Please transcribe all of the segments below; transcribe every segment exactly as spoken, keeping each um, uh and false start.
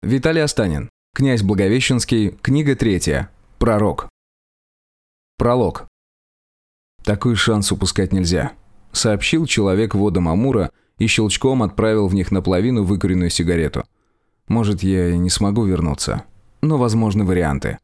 Виталий Останин. Князь Благовещенский. Книга третья. Пророк. Пролог. «Такой шанс упускать нельзя», — сообщил человек водам Амура и щелчком отправил в них наполовину выкуренную сигарету. «Может, я и не смогу вернуться, но возможны варианты».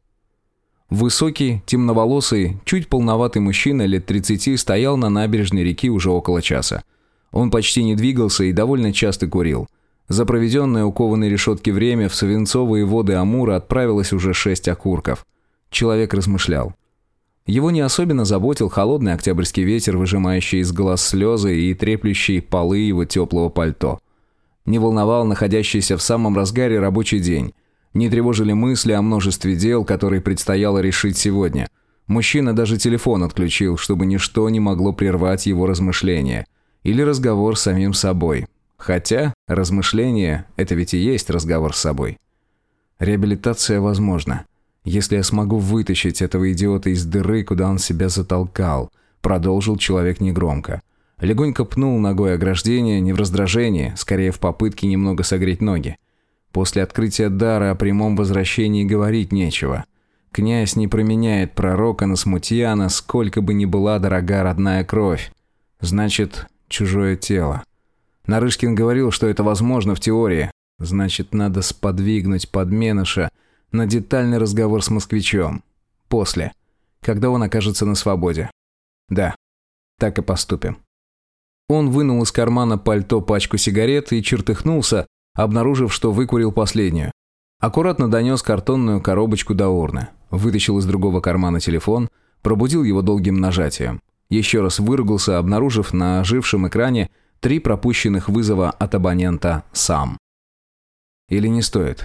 Высокий, темноволосый, чуть полноватый мужчина лет тридцати стоял на набережной реки уже около часа. Он почти не двигался и довольно часто курил. За проведенное у кованой решетки время в свинцовые воды Амура отправилось уже шесть окурков. Человек размышлял. Его не особенно заботил холодный октябрьский ветер, выжимающий из глаз слезы и треплющий полы его теплого пальто. Не волновал находящийся в самом разгаре рабочий день. Не тревожили мысли о множестве дел, которые предстояло решить сегодня. Мужчина даже телефон отключил, чтобы ничто не могло прервать его размышления. Или разговор с самим собой. Хотя размышления – это ведь и есть разговор с собой. Реабилитация возможна. Если я смогу вытащить этого идиота из дыры, куда он себя затолкал, продолжил человек негромко. Легонько пнул ногой ограждение, не в раздражении, скорее в попытке немного согреть ноги. После открытия дара о прямом возвращении говорить нечего. Князь не променяет пророка на смутьяна, сколько бы ни была дорога родная кровь. Значит, чужое тело. Нарышкин говорил, что это возможно в теории. Значит, надо сподвигнуть подменыша на детальный разговор с москвичом. После. Когда он окажется на свободе. Да, так и поступим. Он вынул из кармана пальто пачку сигарет и чертыхнулся, обнаружив, что выкурил последнюю. Аккуратно донес картонную коробочку до урны. Вытащил из другого кармана телефон, пробудил его долгим нажатием. Еще раз выругался, обнаружив на ожившем экране три пропущенных вызова от абонента «Сам». Или не стоит?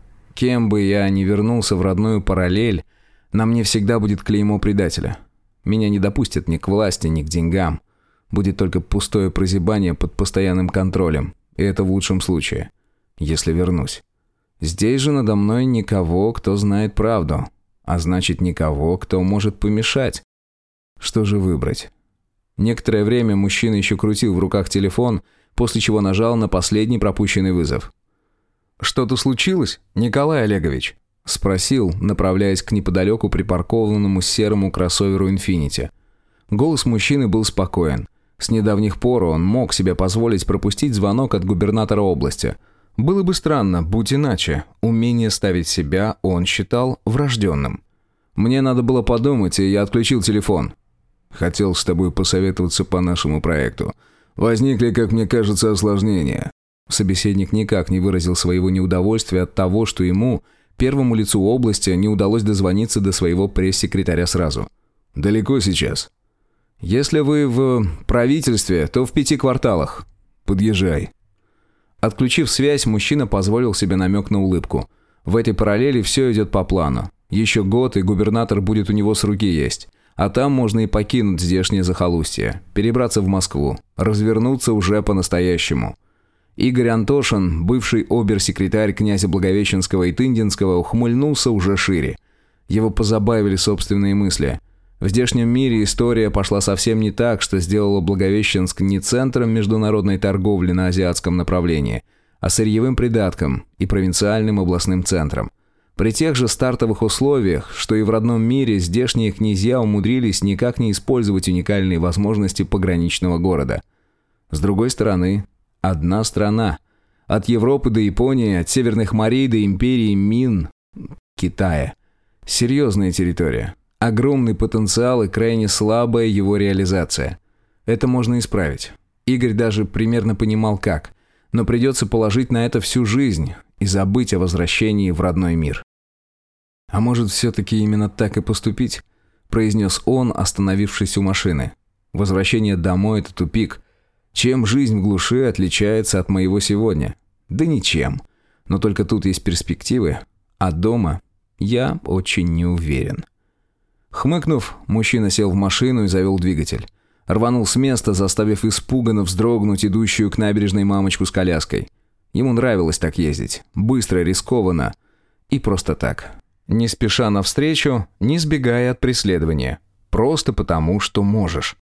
Кем бы я ни вернулся в родную параллель, на мне всегда будет клеймо предателя. Меня не допустят ни к власти, ни к деньгам. Будет только пустое прозябание под постоянным контролем. И это в лучшем случае, если вернусь. Здесь же надо мной никого, кто знает правду. А значит, никого, кто может помешать. Что же выбрать? Некоторое время мужчина еще крутил в руках телефон, после чего нажал на последний пропущенный вызов. «Что-то случилось, Николай Олегович?» – спросил, направляясь к неподалеку припаркованному серому кроссоверу «Инфинити». Голос мужчины был спокоен. С недавних пор он мог себе позволить пропустить звонок от губернатора области. Было бы странно, будь иначе. Умение ставить себя он считал врожденным. «Мне надо было подумать, и я отключил телефон». «Хотел с тобой посоветоваться по нашему проекту. Возникли, как мне кажется, осложнения». Собеседник никак не выразил своего неудовольствия от того, что ему, первому лицу области, не удалось дозвониться до своего пресс-секретаря сразу. «Далеко сейчас?» «Если вы в правительстве, то в пяти кварталах. Подъезжай». Отключив связь, мужчина позволил себе намек на улыбку. В этой параллели все идет по плану. Еще год, и губернатор будет у него с руки есть. А там можно и покинуть здешнее захолустье, перебраться в Москву, развернуться уже по-настоящему. Игорь Антошин, бывший обер-секретарь князя Благовещенского и Тындинского, ухмыльнулся уже шире. Его позабавили собственные мысли. В здешнем мире история пошла совсем не так, что сделала Благовещенск не центром международной торговли на азиатском направлении, а сырьевым придатком и провинциальным областным центром. При тех же стартовых условиях, что и в родном мире, здешние князья умудрились никак не использовать уникальные возможности пограничного города. С другой стороны, одна страна. От Европы до Японии, от Северных морей до империи Мин, Китая. Серьезная территория. Огромный потенциал и крайне слабая его реализация. Это можно исправить. Игорь даже примерно понимал как. Но придется положить на это всю жизнь и забыть о возвращении в родной мир. «А может, все-таки именно так и поступить?» – произнес он, остановившись у машины. «Возвращение домой – это тупик. Чем жизнь в глуши отличается от моего сегодня? Да ничем. Но только тут есть перспективы. А дома я очень не уверен». Хмыкнув, мужчина сел в машину и завел двигатель. Рванул с места, заставив испуганно вздрогнуть идущую к набережной мамочку с коляской. Ему нравилось так ездить. Быстро, рискованно. И просто так. Не спеша навстречу, не сбегая от преследования. Просто потому, что можешь.